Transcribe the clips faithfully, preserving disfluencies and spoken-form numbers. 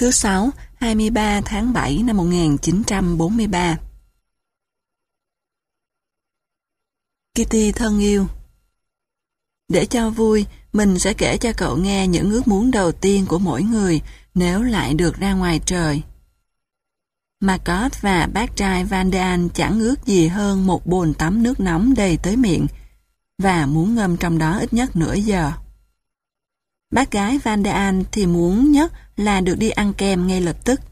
Thứ Sáu, hai mươi ba tháng bảy năm một nghìn chín trăm bốn mươi ba. Kitty thân yêu, để cho vui, mình sẽ kể cho cậu nghe những ước muốn đầu tiên của mỗi người nếu lại được ra ngoài trời. Margot và bác trai Van de An chẳng ước gì hơn một bồn tắm nước nóng đầy tới miệng và muốn ngâm trong đó ít nhất nửa giờ. Bác gái Van de An thì muốn nhất là được đi ăn kem ngay lập tức.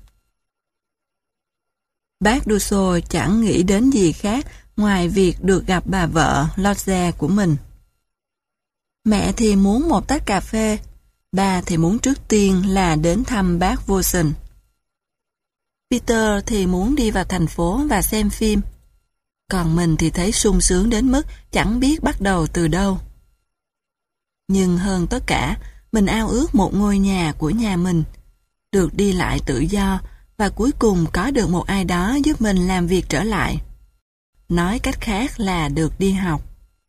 Bác Dusso chẳng nghĩ đến gì khác ngoài việc được gặp bà vợ Lodge của mình. Mẹ thì muốn một tách cà phê, bà thì muốn trước tiên là đến thăm bác Wilson. Peter thì muốn đi vào thành phố và xem phim, còn mình thì thấy sung sướng đến mức chẳng biết bắt đầu từ đâu. Nhưng hơn tất cả, mình ao ước một ngôi nhà của nhà mình, được đi lại tự do và cuối cùng có được một ai đó giúp mình làm việc trở lại. Nói cách khác là được đi học.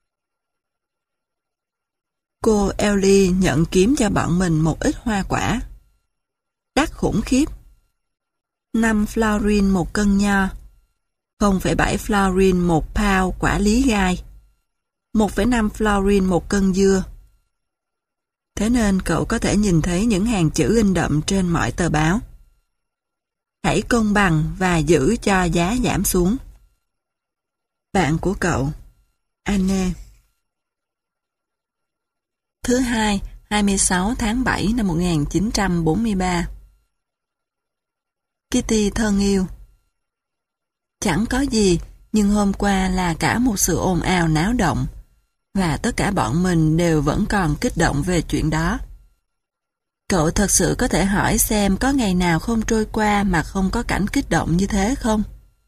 Cô Ellie nhận kiếm cho bọn mình một ít hoa quả. Đắt khủng khiếp. năm florin một cân nho, không phẩy bảy florin một pound quả lý gai, một phẩy năm florin một cân dưa. Thế nên cậu có thể nhìn thấy những hàng chữ in đậm trên mọi tờ báo. Hãy công bằng và giữ cho giá giảm xuống. Bạn của cậu, Anne. Thứ Hai, hai mươi sáu tháng bảy năm một nghìn chín trăm bốn mươi ba. Kitty thân yêu, chẳng có gì, nhưng hôm qua là cả một sự ồn ào náo động, và tất cả bọn mình đều vẫn còn kích động về chuyện đó. Cậu thật sự có thể hỏi xem có ngày nào không trôi qua mà không có cảnh kích động như thế không?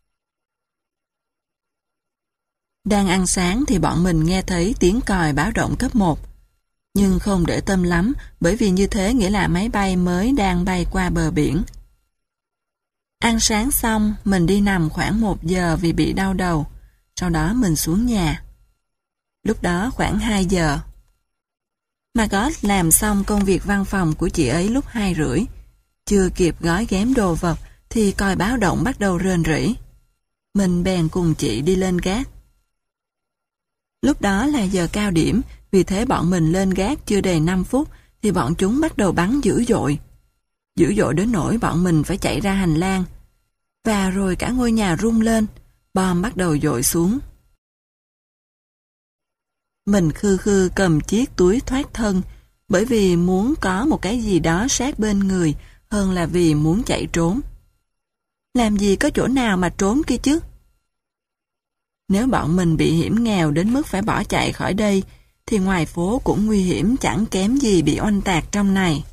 Đang ăn sáng thì bọn mình nghe thấy tiếng còi báo động cấp một, nhưng không để tâm lắm bởi vì như thế nghĩa là máy bay mới đang bay qua bờ biển. Ăn sáng xong, mình đi nằm khoảng một giờ vì bị đau đầu, sau đó mình xuống nhà. Lúc đó khoảng hai giờ. Margot làm xong công việc văn phòng của chị ấy lúc hai rưỡi. Chưa kịp gói ghém đồ vật thì còi báo động bắt đầu rền rỉ. Mình bèn cùng chị đi lên gác. Lúc đó là giờ cao điểm, vì thế bọn mình lên gác chưa đầy năm phút thì bọn chúng bắt đầu bắn dữ dội. Dữ dội đến nỗi bọn mình phải chạy ra hành lang. Và rồi cả ngôi nhà rung lên, bom bắt đầu dội xuống. Mình khư khư cầm chiếc túi thoát thân, bởi vì muốn có một cái gì đó sát bên người hơn là vì muốn chạy trốn. Làm gì có chỗ nào mà trốn kia chứ? Nếu bọn mình bị hiểm nghèo đến mức phải bỏ chạy khỏi đây, thì ngoài phố cũng nguy hiểm chẳng kém gì bị oanh tạc trong này.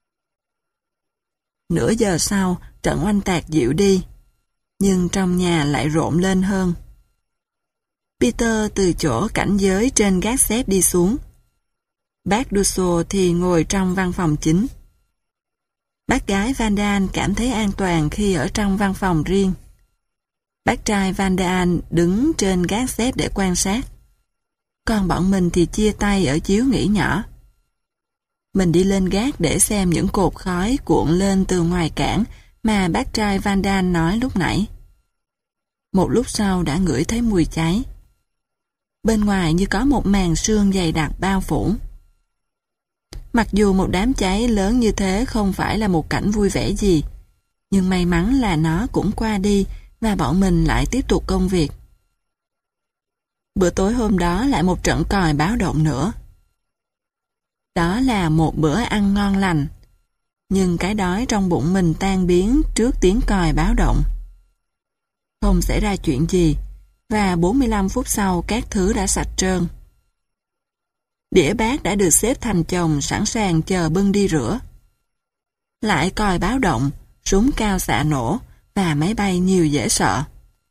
Nửa giờ sau, trận oanh tạc dịu đi, nhưng trong nhà lại rộn lên hơn. Peter từ chỗ cảnh giới trên gác xếp đi xuống. Bác Dusso thì ngồi trong văn phòng chính. Bác gái Van de An cảm thấy an toàn khi ở trong văn phòng riêng. Bác trai Van de An đứng trên gác xếp để quan sát. Còn bọn mình thì chia tay ở chiếu nghỉ nhỏ. Mình đi lên gác để xem những cột khói cuộn lên từ ngoài cảng mà bác trai Van de An nói lúc nãy. Một lúc sau đã ngửi thấy mùi cháy. Bên ngoài như có một màn sương dày đặc bao phủ. Mặc dù một đám cháy lớn như thế không phải là một cảnh vui vẻ gì, nhưng may mắn là nó cũng qua đi và bọn mình lại tiếp tục công việc. Bữa tối hôm đó lại một trận còi báo động nữa. Đó là một bữa ăn ngon lành, nhưng cái đói trong bụng mình tan biến trước tiếng còi báo động. Không xảy ra chuyện gì, và bốn mươi lăm phút sau các thứ đã sạch trơn. Đĩa bát đã được xếp thành chồng sẵn sàng chờ bưng đi rửa. Lại còi báo động, súng cao xạ nổ và máy bay nhiều dễ sợ.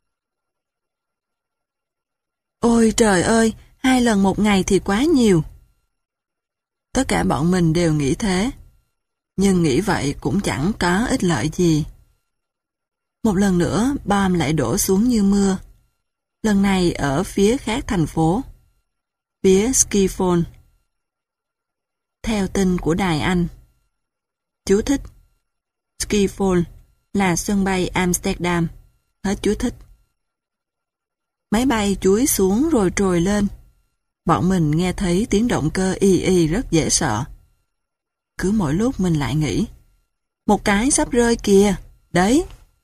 Ôi trời ơi, hai lần một ngày thì quá nhiều. Tất cả bọn mình đều nghĩ thế, nhưng nghĩ vậy cũng chẳng có ích lợi gì. Một lần nữa, bom lại đổ xuống như mưa. Lần này ở phía khác thành phố, phía Skiphone. Theo tin của Đài Anh. Chú thích: Schiphol là sân bay Amsterdam. Hết chú thích. Máy bay chúi xuống rồi trồi lên. Bọn mình nghe thấy tiếng động cơ y y rất dễ sợ. Cứ mỗi lúc mình lại nghĩ, một cái sắp rơi kìa, đấy.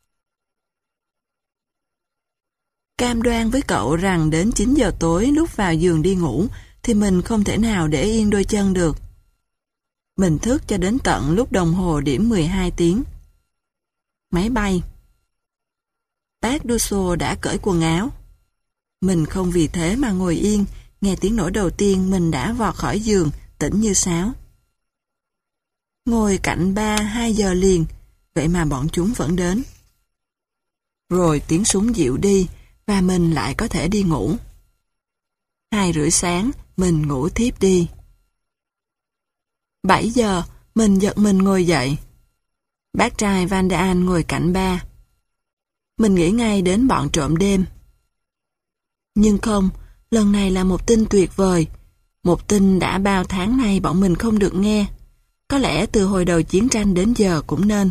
Cam đoan với cậu rằng đến chín giờ tối lúc vào giường đi ngủ thì mình không thể nào để yên đôi chân được. Mình thức cho đến tận lúc đồng hồ điểm mười hai tiếng. Máy bay. Bác Dusso đã cởi quần áo. Mình không vì thế mà ngồi yên, nghe tiếng nổ đầu tiên mình đã vọt khỏi giường, tỉnh như sáo. Ngồi cạnh ba hai giờ liền, vậy mà bọn chúng vẫn đến. Rồi tiếng súng dịu đi, và mình lại có thể đi ngủ. Hai rưỡi sáng, mình ngủ thiếp đi. Bảy giờ, mình giật mình ngồi dậy. Bác trai Van de An ngồi cạnh ba. Mình nghĩ ngay đến bọn trộm đêm. Nhưng không, lần này là một tin tuyệt vời. Một tin đã bao tháng nay bọn mình không được nghe. Có lẽ từ hồi đầu chiến tranh đến giờ cũng nên.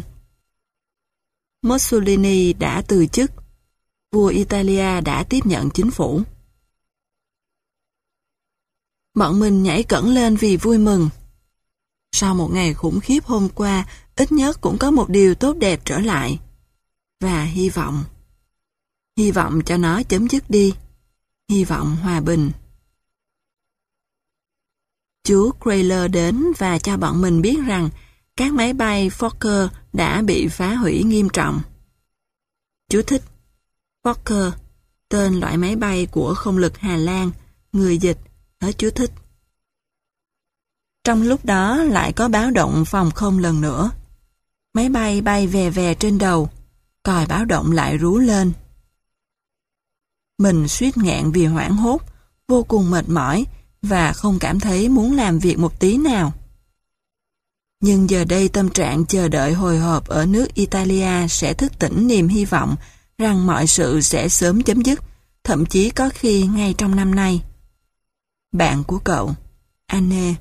Mussolini đã từ chức. Vua Italia đã tiếp nhận chính phủ. Bọn mình nhảy cẫng lên vì vui mừng. Sau một ngày khủng khiếp hôm qua, ít nhất cũng có một điều tốt đẹp trở lại. Và hy vọng. Hy vọng cho nó chấm dứt đi. Hy vọng hòa bình. Chú Crayler đến và cho bọn mình biết rằng các máy bay Fokker đã bị phá hủy nghiêm trọng. Chú thích. Fokker, tên loại máy bay của không lực Hà Lan, người dịch, hết chú thích. Trong lúc đó lại có báo động phòng không lần nữa. Máy bay bay vè vè trên đầu, còi báo động lại rú lên. Mình suýt nghẹn vì hoảng hốt, vô cùng mệt mỏi và không cảm thấy muốn làm việc một tí nào. Nhưng giờ đây tâm trạng chờ đợi hồi hộp ở nước Italia sẽ thức tỉnh niềm hy vọng rằng mọi sự sẽ sớm chấm dứt, thậm chí có khi ngay trong năm nay. Bạn của cậu, Anne.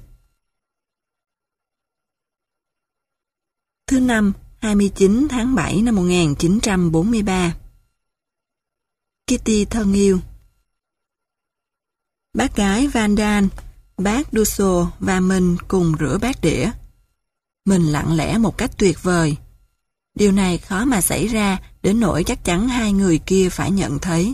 Thứ năm, hai mươi chín tháng bảy năm một nghìn chín trăm bốn mươi ba. Kitty thân yêu. Bác gái Van Dan, bác Dusso và mình cùng rửa bát đĩa. Mình lặng lẽ một cách tuyệt vời. Điều này khó mà xảy ra đến nỗi chắc chắn hai người kia phải nhận thấy.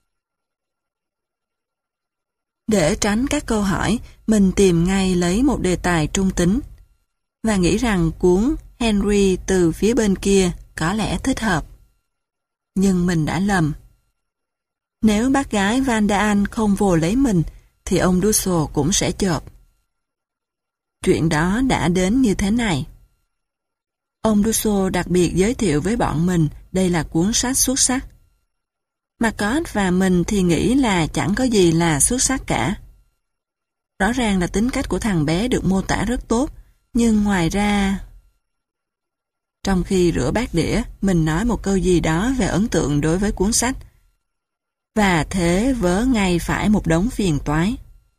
Để tránh các câu hỏi, mình tìm ngay lấy một đề tài trung tính và nghĩ rằng cuốn Henry từ phía bên kia có lẽ thích hợp. Nhưng mình đã lầm. Nếu bác gái Van de An không vồ lấy mình, thì ông Dusso cũng sẽ chộp. Chuyện đó đã đến như thế này. Ông Dusso đặc biệt giới thiệu với bọn mình đây là cuốn sách xuất sắc. Marcos và mình thì nghĩ là chẳng có gì là xuất sắc cả. Rõ ràng là tính cách của thằng bé được mô tả rất tốt, nhưng ngoài ra... Trong khi rửa bát đĩa, mình nói một câu gì đó về ấn tượng đối với cuốn sách. Và thế vớ ngay phải một đống phiền toái.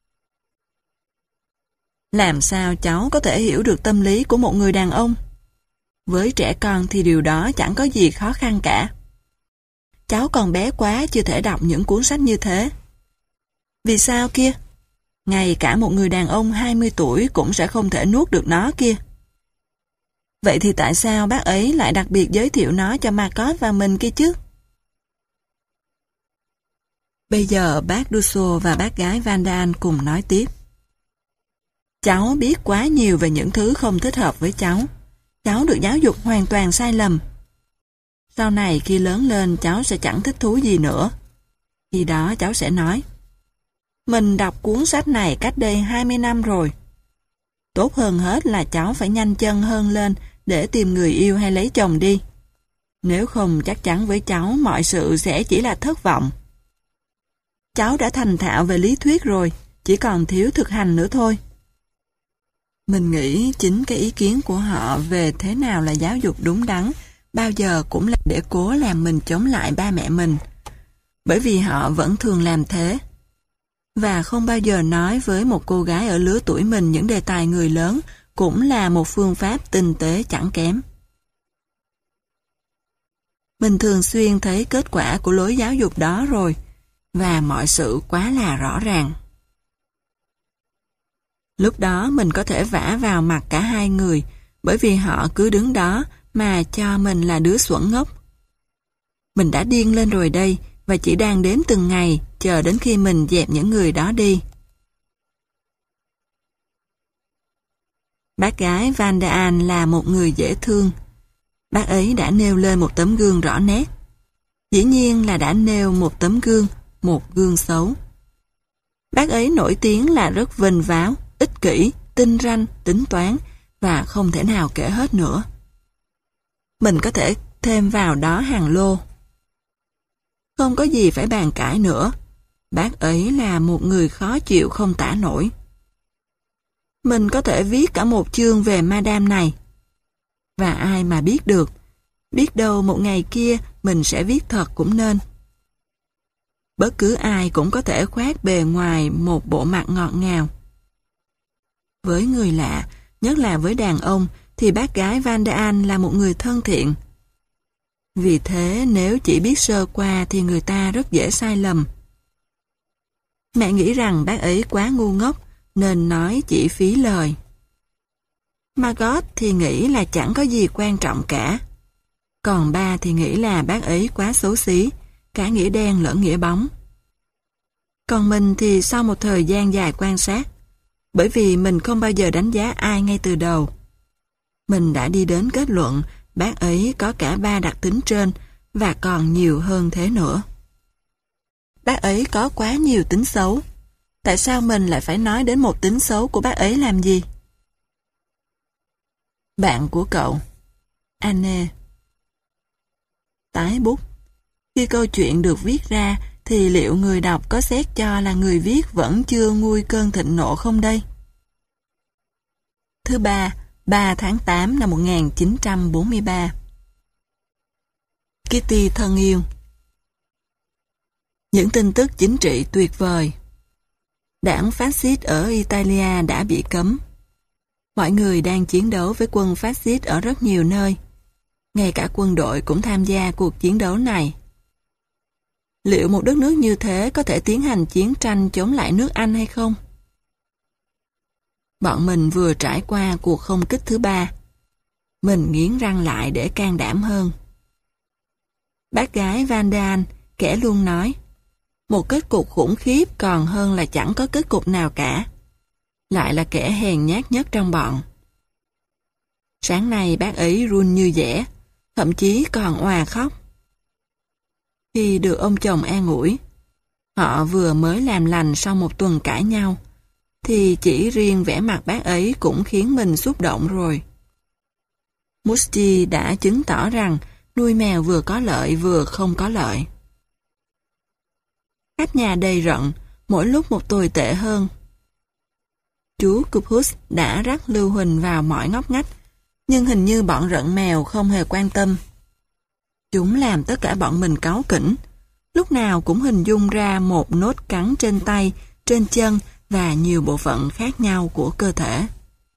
Làm sao cháu có thể hiểu được tâm lý của một người đàn ông? Với trẻ con thì điều đó chẳng có gì khó khăn cả. Cháu còn bé quá chưa thể đọc những cuốn sách như thế. Vì sao kia? Ngay cả một người đàn ông hai mươi tuổi cũng sẽ không thể nuốt được nó kia. Vậy thì tại sao bác ấy lại đặc biệt giới thiệu nó cho Marcos và mình kia chứ? Bây giờ bác Dusso và bác gái Van de An cùng nói tiếp. Cháu biết quá nhiều về những thứ không thích hợp với cháu. Cháu được giáo dục hoàn toàn sai lầm. Sau này khi lớn lên cháu sẽ chẳng thích thú gì nữa. Khi đó cháu sẽ nói, mình đọc cuốn sách này cách đây hai mươi năm rồi. Tốt hơn hết là cháu phải nhanh chân hơn lên để tìm người yêu hay lấy chồng đi. Nếu không chắc chắn với cháu mọi sự sẽ chỉ là thất vọng. Cháu đã thành thạo về lý thuyết rồi, chỉ còn thiếu thực hành nữa thôi. Mình nghĩ chính cái ý kiến của họ về thế nào là giáo dục đúng đắn bao giờ cũng là để cố làm mình chống lại ba mẹ mình. Bởi vì họ vẫn thường làm thế. Và không bao giờ nói với một cô gái ở lứa tuổi mình những đề tài người lớn cũng là một phương pháp tinh tế chẳng kém. Mình thường xuyên thấy kết quả của lối giáo dục đó rồi, và mọi sự quá là rõ ràng. Lúc đó mình có thể vả vào mặt cả hai người, bởi vì họ cứ đứng đó mà cho mình là đứa xuẩn ngốc. Mình đã điên lên rồi đây, và chỉ đang đếm từng ngày, chờ đến khi mình dẹp những người đó đi. Bác gái Van der Aan là một người dễ thương. Bác ấy đã nêu lên một tấm gương rõ nét. Dĩ nhiên là đã nêu một tấm gương, một gương xấu. Bác ấy nổi tiếng là rất vênh váo, ích kỷ, tinh ranh, tính toán, và không thể nào kể hết nữa. Mình có thể thêm vào đó hàng lô. Không có gì phải bàn cãi nữa. Bác ấy là một người khó chịu không tả nổi. Mình có thể viết cả một chương về Madame này. Và ai mà biết được, biết đâu một ngày kia mình sẽ viết thật cũng nên. Bất cứ ai cũng có thể khoác bề ngoài một bộ mặt ngọt ngào. Với người lạ, nhất là với đàn ông, thì bác gái Van der Aan là một người thân thiện. Vì thế nếu chỉ biết sơ qua thì người ta rất dễ sai lầm. Mẹ nghĩ rằng bác ấy quá ngu ngốc nên nói chỉ phí lời. Margot thì nghĩ là chẳng có gì quan trọng cả. Còn ba thì nghĩ là bác ấy quá xấu xí, cả nghĩa đen lẫn nghĩa bóng. Còn mình thì sau một thời gian dài quan sát, bởi vì mình không bao giờ đánh giá ai ngay từ đầu, mình đã đi đến kết luận bác ấy có cả ba đặc tính trên và còn nhiều hơn thế nữa. Bác ấy có quá nhiều tính xấu. Tại sao mình lại phải nói đến một tính xấu của bác ấy làm gì? Bạn của cậu, Anne. Tái bút. Khi câu chuyện được viết ra, thì liệu người đọc có xét cho là người viết vẫn chưa nguôi cơn thịnh nộ không đây? Thứ ba, ba tháng tám năm một nghìn chín trăm bốn mươi ba. Kitty thân yêu. Những tin tức chính trị tuyệt vời. Đảng phát xít ở Italia đã bị cấm. Mọi người đang chiến đấu với quân phát xít ở rất nhiều nơi. Ngay cả quân đội cũng tham gia cuộc chiến đấu này. Liệu một đất nước như thế có thể tiến hành chiến tranh chống lại nước Anh hay không? Bọn mình vừa trải qua cuộc không kích thứ ba. Mình nghiến răng lại để can đảm hơn. Bác gái Van der Aan, kẻ luôn nói, một kết cục khủng khiếp còn hơn là chẳng có kết cục nào cả. Lại là kẻ hèn nhát nhất trong bọn. Sáng nay bác ấy run như dẻ, thậm chí còn òa khóc. Khi được ông chồng an ủi, họ vừa mới làm lành sau một tuần cãi nhau, thì chỉ riêng vẻ mặt bác ấy cũng khiến mình xúc động rồi. Musti đã chứng tỏ rằng nuôi mèo vừa có lợi vừa không có lợi. Khách nhà đầy rận, mỗi lúc một tồi tệ hơn. Chú Cupus đã rắc lưu huỳnh vào mọi ngóc ngách, nhưng hình như bọn rận mèo không hề quan tâm. Chúng làm tất cả bọn mình cáu kỉnh, lúc nào cũng hình dung ra một nốt cắn trên tay, trên chân và nhiều bộ phận khác nhau của cơ thể.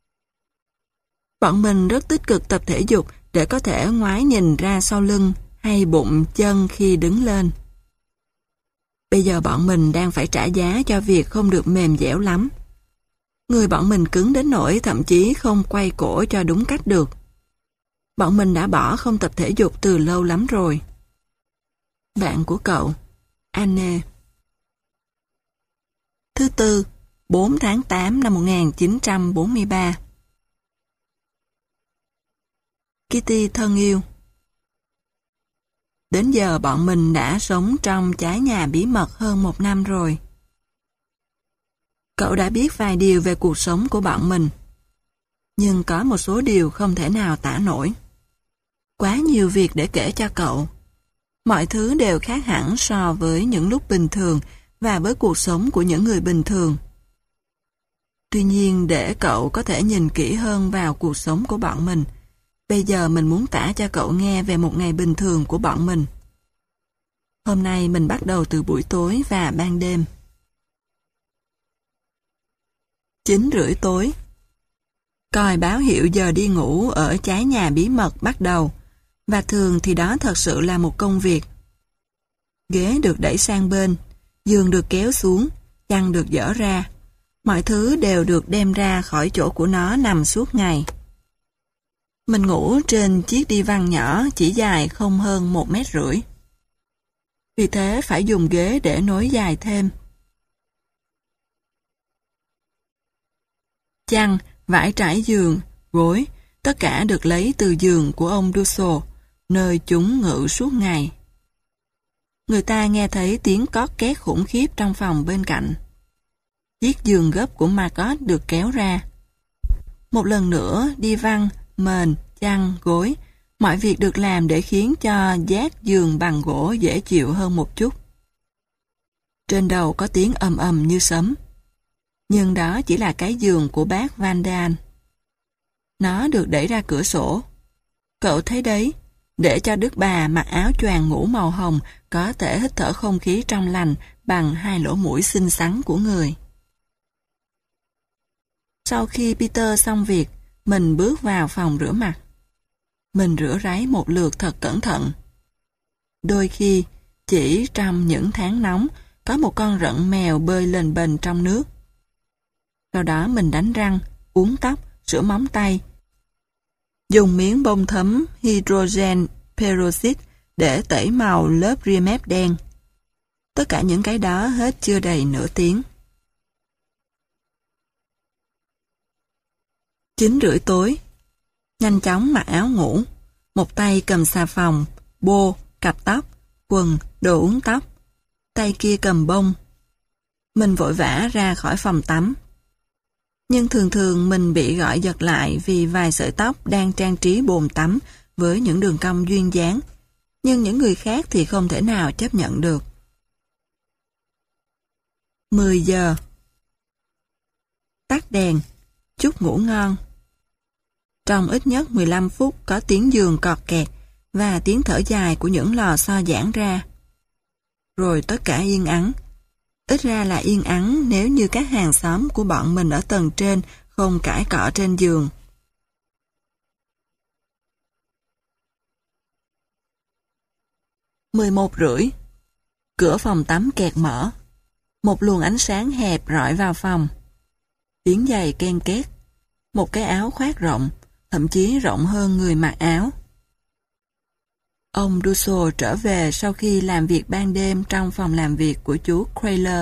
Bọn mình rất tích cực tập thể dục để có thể ngoái nhìn ra sau lưng hay bụng chân khi đứng lên. Bây giờ bọn mình đang phải trả giá cho việc không được mềm dẻo lắm. Người bọn mình cứng đến nỗi thậm chí không quay cổ cho đúng cách được. Bọn mình đã bỏ không tập thể dục từ lâu lắm rồi. Bạn của cậu, Anne. Thứ tư, bốn tháng tám năm một nghìn chín trăm bốn mươi ba. Kitty thân yêu. Đến giờ bọn mình đã sống trong trái nhà bí mật hơn một năm rồi. Cậu đã biết vài điều về cuộc sống của bọn mình. Nhưng có một số điều không thể nào tả nổi. Quá nhiều việc để kể cho cậu. Mọi thứ đều khác hẳn so với những lúc bình thường và với cuộc sống của những người bình thường. Tuy nhiên để cậu có thể nhìn kỹ hơn vào cuộc sống của bọn mình, bây giờ mình muốn tả cho cậu nghe về một ngày bình thường của bọn mình. Hôm nay mình bắt đầu từ buổi tối và ban đêm. chín rưỡi tối. Còi báo hiệu giờ đi ngủ ở trái nhà bí mật bắt đầu, Và thường thì đó thật sự là một công việc. Ghế được đẩy sang bên, giường được kéo xuống, chăn được dỡ ra. Mọi thứ đều được đem ra khỏi chỗ của nó nằm suốt ngày. Mình ngủ trên chiếc đi văn nhỏ chỉ dài không hơn một mét rưỡi. Vì thế phải dùng ghế để nối dài thêm. Chăn, vải trải giường, gối, tất cả được lấy từ giường của ông Dussel, nơi chúng ngự suốt ngày. Người ta nghe thấy tiếng cót két khủng khiếp trong phòng bên cạnh. Chiếc giường gấp của Margot được kéo ra. Một lần nữa, đi văn, mền, chăn, gối, mọi việc được làm để khiến cho giác giường bằng gỗ dễ chịu hơn một chút. Trên đầu có tiếng ầm ầm như sấm. Nhưng đó chỉ là cái giường của bác Van Daan. Nó được đẩy ra cửa sổ. Cậu thấy đấy, để cho Đức bà mặc áo choàng ngủ màu hồng có thể hít thở không khí trong lành bằng hai lỗ mũi xinh xắn của người. Sau khi Peter xong việc, mình bước vào phòng rửa mặt. Mình rửa ráy một lượt thật cẩn thận. Đôi khi, chỉ trong những tháng nóng, có một con rận mèo bơi lên bềnh trong nước. Sau đó mình đánh răng, uốn tóc, sửa móng tay. Dùng miếng bông thấm hydrogen peroxide để tẩy màu lớp ria mép đen. Tất cả những cái đó hết chưa đầy nửa tiếng. Chín rưỡi tối. Nhanh chóng mặc áo ngủ. Một tay cầm xà phòng, bô, cặp tóc, quần, đồ uốn tóc. Tay kia cầm bông. Mình vội vã ra khỏi phòng tắm. Nhưng thường thường mình bị gọi giật lại vì vài sợi tóc đang trang trí bồn tắm với những đường cong duyên dáng. Nhưng những người khác thì không thể nào chấp nhận được. mười giờ. Tắt đèn. Chúc ngủ ngon. Trong ít nhất mười lăm phút có tiếng giường cọt kẹt và tiếng thở dài của những lò xo giãn ra. Rồi tất cả yên ắng. Ít ra là yên ắng nếu như các hàng xóm của bọn mình ở tầng trên không cãi cọ trên giường. mười một rưỡi. Cửa phòng tắm kẹt mở. Một luồng ánh sáng hẹp rọi vào phòng. Tiếng giày ken két. Một cái áo khoác rộng, thậm chí rộng hơn người mặc áo. Ông Dussel trở về sau khi làm việc ban đêm trong phòng làm việc của chú Crayler.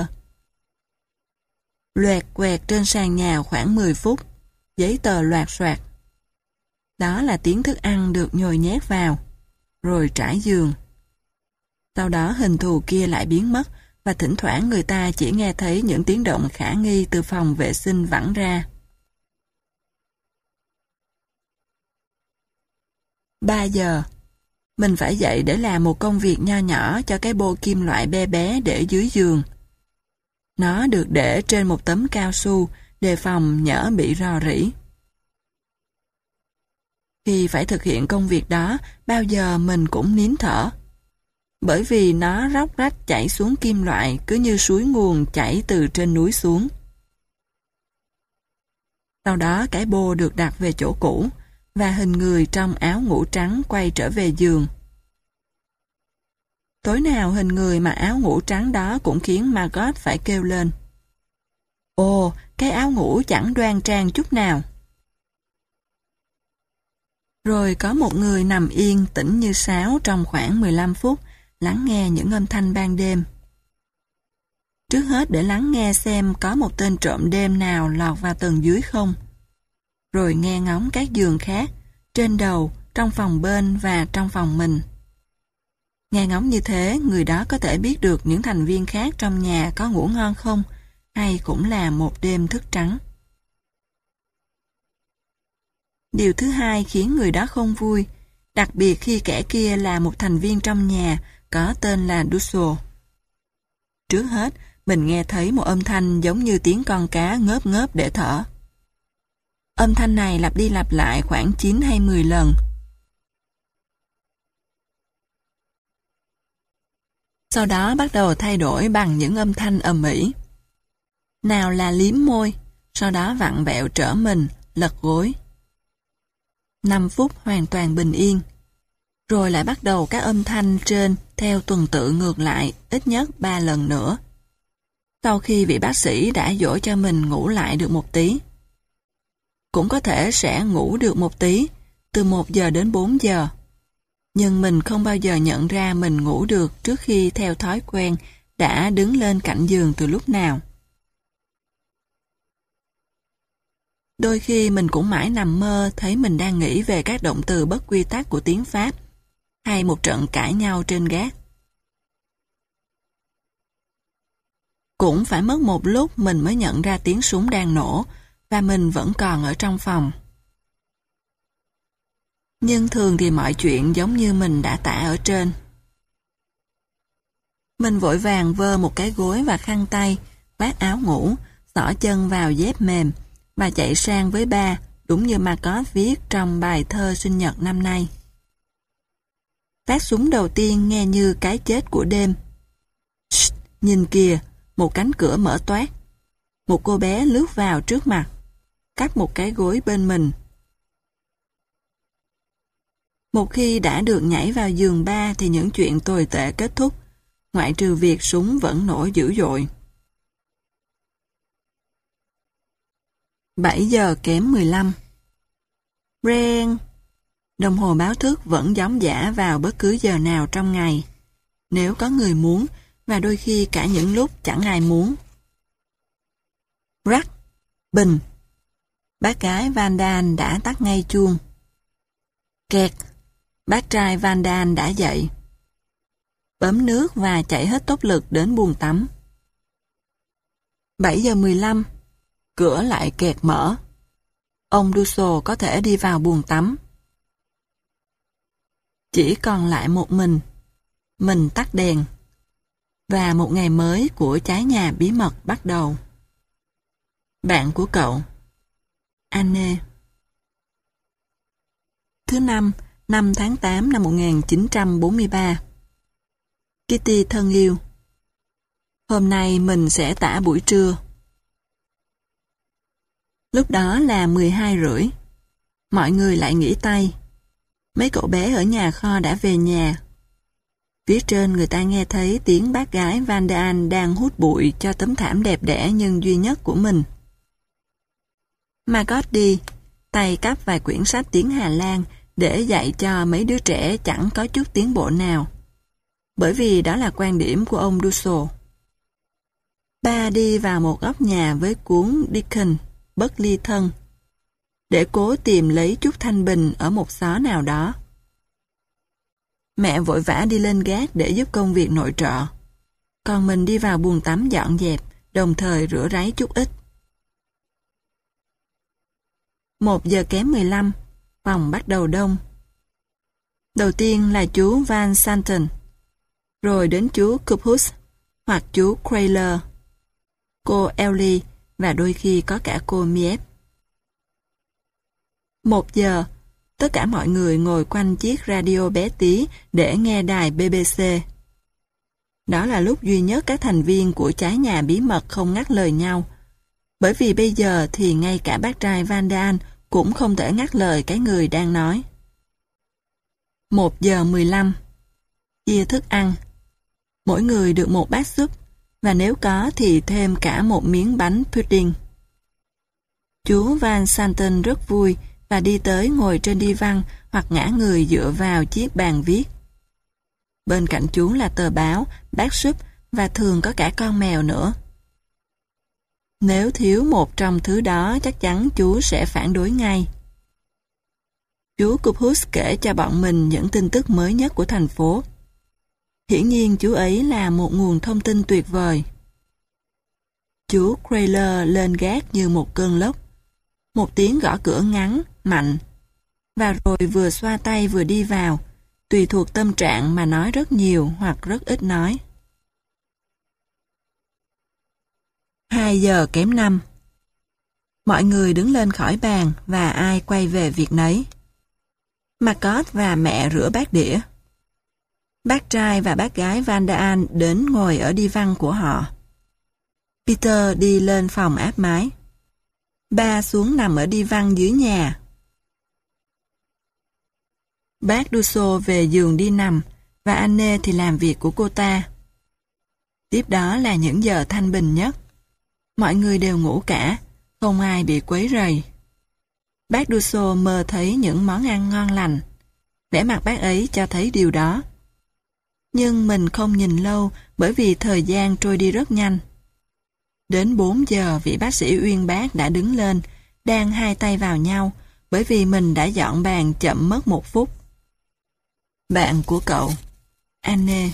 Loẹt quẹt trên sàn nhà khoảng mười phút, giấy tờ loạt soạt. Đó là tiếng thức ăn được nhồi nhét vào, rồi trải giường. Sau đó hình thù kia lại biến mất và thỉnh thoảng người ta chỉ nghe thấy những tiếng động khả nghi từ phòng vệ sinh vẳng ra. ba giờ. Mình phải dậy để làm một công việc nho nhỏ cho cái bô kim loại bé bé để dưới giường. Nó được để trên một tấm cao su, đề phòng nhỡ bị rò rỉ. Khi phải thực hiện công việc đó, bao giờ mình cũng nín thở. Bởi vì nó róc rách chảy xuống kim loại cứ như suối nguồn chảy từ trên núi xuống. Sau đó cái bô được đặt về chỗ cũ, và hình người trong áo ngủ trắng quay trở về giường. Tối nào hình người mặc áo ngủ trắng đó cũng khiến Margot phải kêu lên. Ồ, cái áo ngủ chẳng đoan trang chút nào. Rồi có một người nằm yên tĩnh như sáo trong khoảng mười lăm phút, lắng nghe những âm thanh ban đêm. Trước hết để lắng nghe xem có một tên trộm đêm nào lọt vào tầng dưới không. Rồi nghe ngóng các giường khác, trên đầu, trong phòng bên và trong phòng mình. Nghe ngóng như thế, người đó có thể biết được những thành viên khác trong nhà có ngủ ngon không, hay cũng là một đêm thức trắng. Điều thứ hai khiến người đó không vui, đặc biệt khi kẻ kia là một thành viên trong nhà có tên là Dussel. Trước hết, mình nghe thấy một âm thanh giống như tiếng con cá ngớp ngớp để thở. Âm thanh này lặp đi lặp lại khoảng chín hay mười lần. Sau đó bắt đầu thay đổi bằng những âm thanh ầm ĩ. Nào là liếm môi, sau đó vặn vẹo trở mình, lật gối. năm phút hoàn toàn bình yên. Rồi lại bắt đầu các âm thanh trên theo tuần tự ngược lại ít nhất ba lần nữa. Sau khi vị bác sĩ đã dỗ cho mình ngủ lại được một tí. Cũng có thể sẽ ngủ được một tí, từ một giờ đến bốn giờ. Nhưng mình không bao giờ nhận ra mình ngủ được trước khi theo thói quen đã đứng lên cạnh giường từ lúc nào. Đôi khi mình cũng mãi nằm mơ thấy mình đang nghĩ về các động từ bất quy tắc của tiếng Pháp hay một trận cãi nhau trên gác. Cũng phải mất một lúc mình mới nhận ra tiếng súng đang nổ và mình vẫn còn ở trong phòng. Nhưng thường thì mọi chuyện giống như mình đã tả ở trên. Mình vội vàng vơ một cái gối và khăn tay, vác áo ngủ, xỏ chân vào dép mềm và chạy sang với ba, đúng như Margot viết trong bài thơ sinh nhật năm nay. Phát súng đầu tiên nghe như cái chết của đêm. Shh, nhìn kìa, một cánh cửa mở toác. Một cô bé lướt vào trước mặt, cắt một cái gối bên mình. Một khi đã được nhảy vào giường ba thì những chuyện tồi tệ kết thúc, ngoại trừ việc súng vẫn nổ dữ dội. bảy giờ kém mười lăm. Reng! Đồng hồ báo thức vẫn gióng giã vào bất cứ giờ nào trong ngày, nếu có người muốn, và đôi khi cả những lúc chẳng ai muốn. Rắc! Bình! Bác gái Van Dan đã tắt ngay chuông. Kẹt! Bác trai Van Dan đã dậy. Bấm nước và chạy hết tốc lực đến buồng tắm. bảy giờ mười lăm. Cửa lại kẹt mở. Ông Dussel có thể đi vào buồng tắm. Chỉ còn lại một mình. Mình tắt đèn. Và một ngày mới của trái nhà bí mật bắt đầu. Bạn của cậu. Anne. Thứ năm, năm tháng tám năm một nghìn chín trăm bốn mươi ba. Kitty thân yêu. Hôm nay mình sẽ tả buổi trưa. Lúc đó là mười hai rưỡi. Mọi người lại nghỉ tay. Mấy cậu bé ở nhà kho đã về nhà. Phía trên người ta nghe thấy tiếng bác gái Van Dan đang hút bụi cho tấm thảm đẹp đẽ nhưng duy nhất của mình. Margot đi, tay cắp vài quyển sách tiếng Hà Lan để dạy cho mấy đứa trẻ chẳng có chút tiến bộ nào. Bởi vì đó là quan điểm của ông Dussel. Ba đi vào một góc nhà với cuốn Dickens, bất ly thân, để cố tìm lấy chút thanh bình ở một xó nào đó. Mẹ vội vã đi lên gác để giúp công việc nội trợ. Còn mình đi vào buồng tắm dọn dẹp, đồng thời rửa ráy chút ít. Một giờ kém mười lăm, phòng bắt đầu đông. Đầu tiên là chú Van Santen, rồi đến chú Cupus hoặc chú Crayler, cô Ellie và đôi khi có cả cô Miep. Một giờ, tất cả mọi người ngồi quanh chiếc radio bé tí để nghe đài bê bê xê. Đó là lúc duy nhất các thành viên của trái nhà bí mật không ngắt lời nhau, bởi vì bây giờ thì ngay cả bác trai Van Dan cũng không thể ngắt lời cái người đang nói. Một giờ mười lăm. Chia thức ăn. Mỗi người được một bát súp, và nếu có thì thêm cả một miếng bánh pudding. Chú Van Santen rất vui và đi tới ngồi trên đi văn hoặc ngã người dựa vào chiếc bàn viết. Bên cạnh chú là tờ báo, bát súp và thường có cả con mèo nữa. Nếu thiếu một trong thứ đó chắc chắn chú sẽ phản đối ngay. Chú Cupus kể cho bọn mình những tin tức mới nhất của thành phố. Hiển nhiên chú ấy là một nguồn thông tin tuyệt vời. Chú Crayler lên gác như một cơn lốc. Một tiếng gõ cửa ngắn, mạnh. Và rồi vừa xoa tay vừa đi vào, tùy thuộc tâm trạng mà nói rất nhiều hoặc rất ít nói. Hai giờ kém năm. Mọi người đứng lên khỏi bàn và ai quay về việc nấy. Margot và mẹ rửa bát đĩa. Bác trai và bác gái Van Dan đến ngồi ở đi văn của họ. Peter đi lên phòng áp mái. Ba xuống nằm ở đi văn dưới nhà. Bác Dusso về giường đi nằm, và Anne thì làm việc của cô ta. Tiếp đó là những giờ thanh bình nhất. Mọi người đều ngủ cả, không ai bị quấy rầy. Bác Dusso mơ thấy những món ăn ngon lành. Vẻ mặt bác ấy cho thấy điều đó. Nhưng mình không nhìn lâu bởi vì thời gian trôi đi rất nhanh. Đến bốn giờ vị bác sĩ uyên bác đã đứng lên, đang hai tay vào nhau, bởi vì mình đã dọn bàn chậm mất một phút. Bạn của cậu, Anne.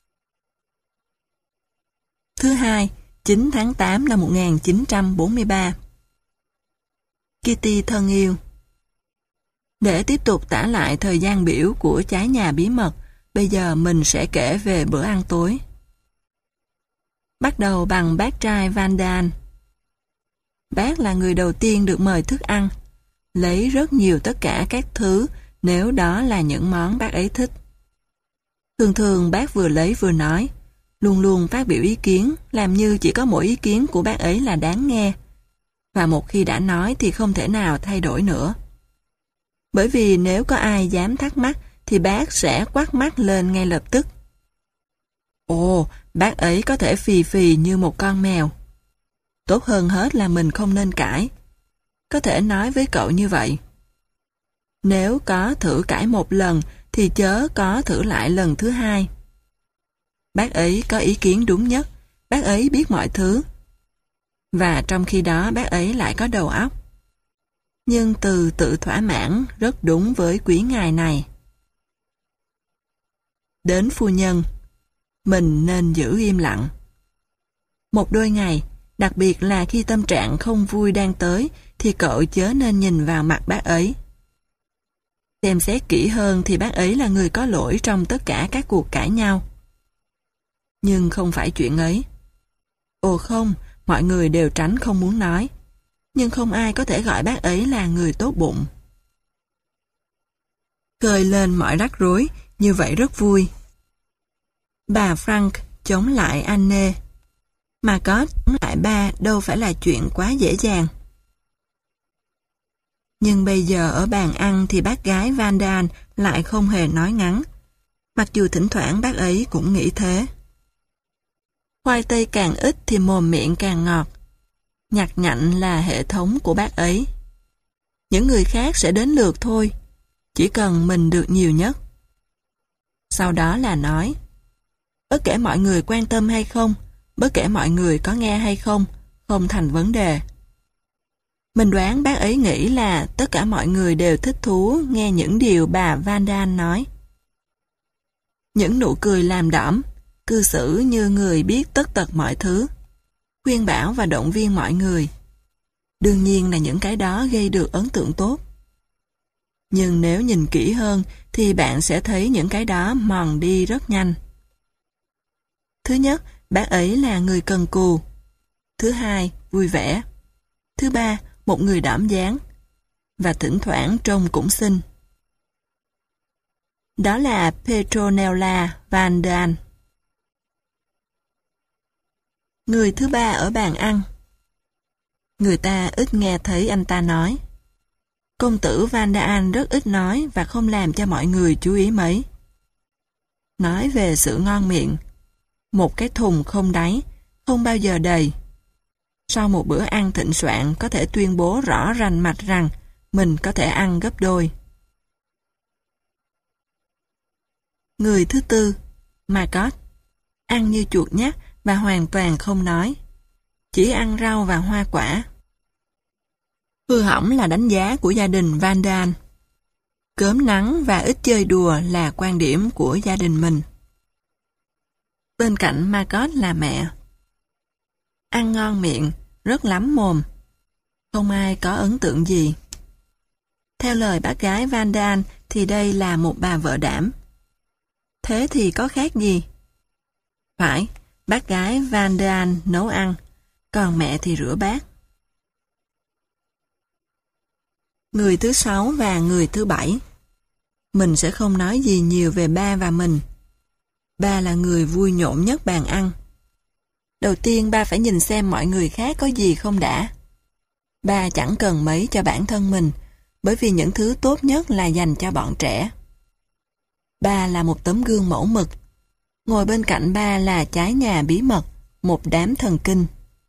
Thứ hai, chín tháng tám năm một nghìn chín trăm bốn mươi ba. Kitty thân yêu. Để tiếp tục tả lại thời gian biểu của trái nhà bí mật, bây giờ mình sẽ kể về bữa ăn tối. Bắt đầu bằng bác trai Van Daan. Bác là người đầu tiên được mời thức ăn, lấy rất nhiều tất cả các thứ nếu đó là những món bác ấy thích. Thường thường bác vừa lấy vừa nói, luôn luôn phát biểu ý kiến, làm như chỉ có mỗi ý kiến của bác ấy là đáng nghe. Và một khi đã nói thì không thể nào thay đổi nữa. Bởi vì nếu có ai dám thắc mắc thì bác sẽ quát mắt lên ngay lập tức. Ồ, bác ấy có thể phì phì như một con mèo. Tốt hơn hết là mình không nên cãi. Có thể nói với cậu như vậy. Nếu có thử cãi một lần thì chớ có thử lại lần thứ hai. Bác ấy có ý kiến đúng nhất, bác ấy biết mọi thứ. Và trong khi đó bác ấy lại có đầu óc. Nhưng từ tự thỏa mãn rất đúng với quý ngài này. Đến phu nhân, mình nên giữ im lặng. Một đôi ngày, đặc biệt là khi tâm trạng không vui đang tới, thì cậu chớ nên nhìn vào mặt bác ấy. Xem xét kỹ hơn thì bác ấy là người có lỗi trong tất cả các cuộc cãi nhau. Nhưng không phải chuyện ấy. Ồ không, mọi người đều tránh không muốn nói. Nhưng không ai có thể gọi bác ấy là người tốt bụng. Khơi lên mọi rắc rối, như vậy rất vui. Bà Frank chống lại Anne. Mà có chống lại ba đâu phải là chuyện quá dễ dàng. Nhưng bây giờ ở bàn ăn thì bác gái Van Daan lại không hề nói ngắn. Mặc dù thỉnh thoảng bác ấy cũng nghĩ thế. Khoai tây càng ít thì mồm miệng càng ngọt. Nhặt nhạnh là hệ thống của bác ấy. Những người khác sẽ đến lượt thôi, chỉ cần mình được nhiều nhất. Sau đó là nói, bất kể mọi người quan tâm hay không, bất kể mọi người có nghe hay không, không thành vấn đề. Mình đoán bác ấy nghĩ là tất cả mọi người đều thích thú nghe những điều bà Van Daan nói. Những nụ cười làm đỏm, cư xử như người biết tất tật mọi thứ, khuyên bảo và động viên mọi người. Đương nhiên là những cái đó gây được ấn tượng tốt. Nhưng nếu nhìn kỹ hơn thì bạn sẽ thấy những cái đó mòn đi rất nhanh. Thứ nhất, bác ấy là người cần cù. Thứ hai, vui vẻ. Thứ ba, một người đảm dáng. Và thỉnh thoảng trông cũng xinh. Đó là Petronella Van Daan. Người thứ ba ở bàn ăn. Người ta ít nghe thấy anh ta nói. Công tử Van Daan rất ít nói và không làm cho mọi người chú ý mấy. Nói về sự ngon miệng. Một cái thùng không đáy, không bao giờ đầy. Sau một bữa ăn thịnh soạn có thể tuyên bố rõ rành mạch rằng mình có thể ăn gấp đôi. Người thứ tư, Margot, ăn như chuột nhắt và hoàn toàn không nói. Chỉ ăn rau và hoa quả. Hư hỏng là đánh giá của gia đình Van Daan. Cớm nắng và ít chơi đùa là quan điểm của gia đình mình. Bên cạnh Margot là mẹ. Ăn ngon miệng, rất lắm mồm. Không ai có ấn tượng gì. Theo lời bác gái Van Daan thì đây là một bà vợ đảm. Thế thì có khác gì? Phải, bác gái Van Daan nấu ăn, còn mẹ thì rửa bát. Người thứ sáu và người thứ bảy. Mình sẽ không nói gì nhiều về ba và mình. Ba là người vui nhộn nhất bàn ăn. Đầu tiên ba phải nhìn xem mọi người khác có gì không đã. Ba chẳng cần mấy cho bản thân mình, bởi vì những thứ tốt nhất là dành cho bọn trẻ. Ba là một tấm gương mẫu mực. Ngồi bên cạnh ba là trái nhà bí mật, một đám thần kinh.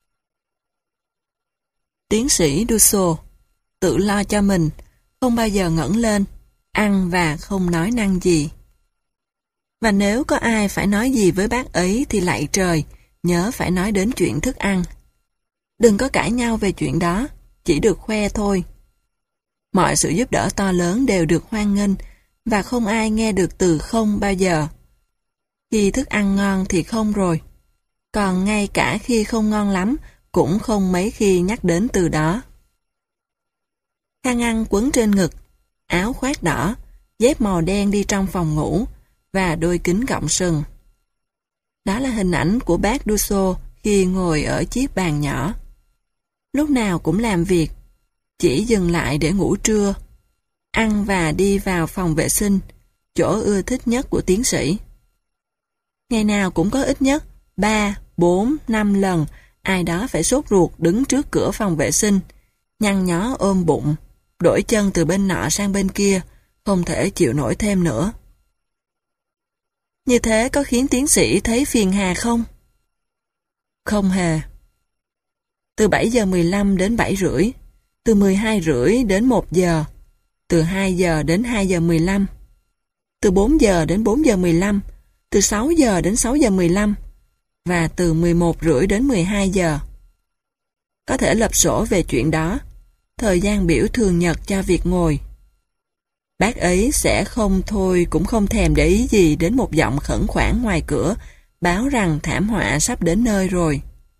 Tiến sĩ Dussel tự lo cho mình, không bao giờ ngẩng lên, ăn và không nói năng gì. Và nếu có ai phải nói gì với bác ấy thì lạy trời, nhớ phải nói đến chuyện thức ăn. Đừng có cãi nhau về chuyện đó, chỉ được khoe thôi. Mọi sự giúp đỡ to lớn đều được hoan nghênh, và không ai nghe được từ không bao giờ. Khi thức ăn ngon thì không rồi. Còn ngay cả khi không ngon lắm, cũng không mấy khi nhắc đến từ đó. Khăn ăn quấn trên ngực, áo khoác đỏ, dép màu đen đi trong phòng ngủ, và đôi kính gọng sừng. Đó là hình ảnh của bác Dussel khi ngồi ở chiếc bàn nhỏ. Lúc nào cũng làm việc, chỉ dừng lại để ngủ trưa, ăn và đi vào phòng vệ sinh, chỗ ưa thích nhất của tiến sĩ. Ngày nào cũng có ít nhất ba, bốn, năm lần ai đó phải sốt ruột đứng trước cửa phòng vệ sinh, nhăn nhó ôm bụng, đổi chân từ bên nọ sang bên kia, không thể chịu nổi thêm nữa. Như thế có khiến tiến sĩ thấy phiền hà không? Không hề. Từ bảy giờ mười lăm đến bảy rưỡi, từ mười hai rưỡi đến một giờ, từ hai giờ đến hai giờ mười lăm, từ bốn giờ đến bốn giờ mười lăm, từ sáu giờ đến sáu giờ mười lăm, và từ mười một rưỡi đến mười hai giờ. Có thể lập sổ về chuyện đó, thời gian biểu thường nhật cho việc ngồi. Bác ấy sẽ không thôi cũng không thèm để ý gì đến một giọng khẩn khoản ngoài cửa, báo rằng thảm họa sắp đến nơi rồi.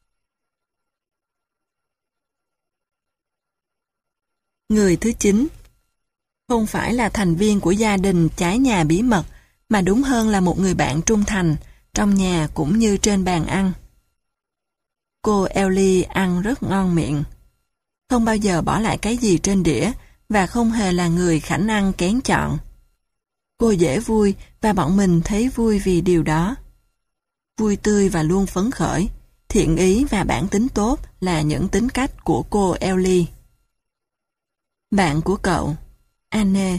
Người thứ chín không phải là thành viên của gia đình trái nhà bí mật, mà đúng hơn là một người bạn trung thành, trong nhà cũng như trên bàn ăn. Cô Ellie ăn rất ngon miệng, không bao giờ bỏ lại cái gì trên đĩa, và không hề là người khảnh ăn kén chọn. Cô dễ vui, và bọn mình thấy vui vì điều đó. Vui tươi và luôn phấn khởi, thiện ý và bản tính tốt là những tính cách của cô Ellie. Bạn của cậu, Anne.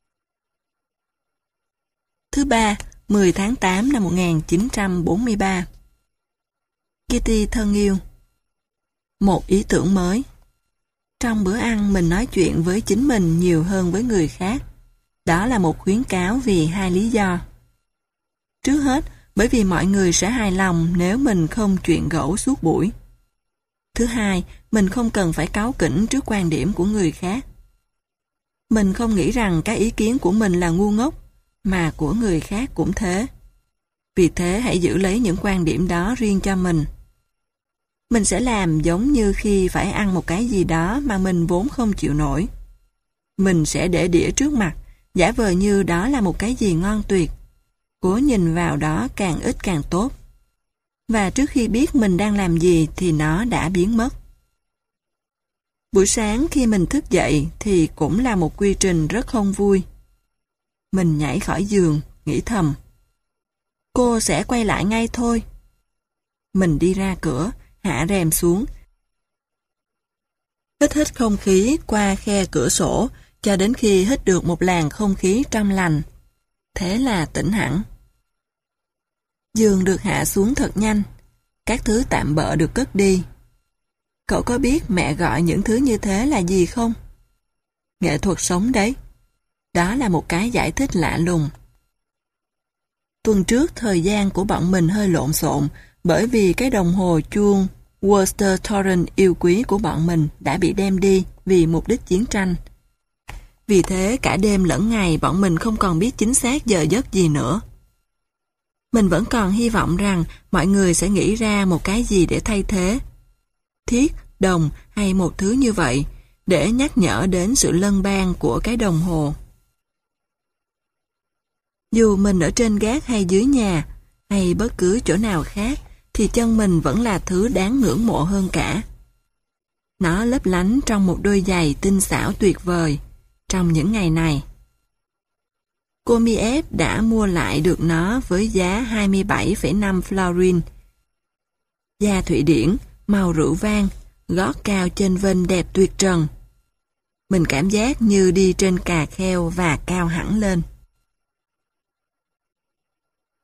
Thứ ba, mười tháng tám năm một nghìn chín trăm bốn mươi ba. Kitty thân yêu. Một ý tưởng mới. Trong bữa ăn mình nói chuyện với chính mình nhiều hơn với người khác. Đó là một khuyến cáo vì hai lý do. Trước hết, bởi vì mọi người sẽ hài lòng nếu mình không chuyện gẫu suốt buổi. Thứ hai, mình không cần phải cáu kỉnh trước quan điểm của người khác. Mình không nghĩ rằng cái ý kiến của mình là ngu ngốc, mà của người khác cũng thế. Vì thế hãy giữ lấy những quan điểm đó riêng cho mình. Mình sẽ làm giống như khi phải ăn một cái gì đó mà mình vốn không chịu nổi. Mình sẽ để đĩa trước mặt, giả vờ như đó là một cái gì ngon tuyệt. Cố nhìn vào đó càng ít càng tốt. Và trước khi biết mình đang làm gì thì nó đã biến mất. Buổi sáng khi mình thức dậy thì cũng là một quy trình rất không vui. Mình nhảy khỏi giường, nghĩ thầm. Cô sẽ quay lại ngay thôi. Mình đi ra cửa, hạ rèm xuống. Hít hít không khí qua khe cửa sổ cho đến khi hít được một làn không khí trong lành. Thế là tỉnh hẳn. Giường được hạ xuống thật nhanh. Các thứ tạm bợ được cất đi. Cậu có biết mẹ gọi những thứ như thế là gì không? Nghệ thuật sống đấy. Đó là một cái giải thích lạ lùng. Tuần trước thời gian của bọn mình hơi lộn xộn bởi vì cái đồng hồ chuông Worcester Torrent yêu quý của bọn mình đã bị đem đi vì mục đích chiến tranh. Vì thế cả đêm lẫn ngày bọn mình không còn biết chính xác giờ giấc gì nữa. Mình vẫn còn hy vọng rằng mọi người sẽ nghĩ ra một cái gì để thay thế. Thiết, đồng hay một thứ như vậy để nhắc nhở đến sự lân ban của cái đồng hồ. Dù mình ở trên gác hay dưới nhà hay bất cứ chỗ nào khác thì chân mình vẫn là thứ đáng ngưỡng mộ hơn cả. Nó lấp lánh trong một đôi giày tinh xảo tuyệt vời trong những ngày này. Cô Miep đã mua lại được nó với giá hai mươi bảy phẩy năm florin. Da Thụy Điển, màu rượu vang, gót cao chênh vênh đẹp tuyệt trần. Mình cảm giác như đi trên cà kheo và cao hẳn lên.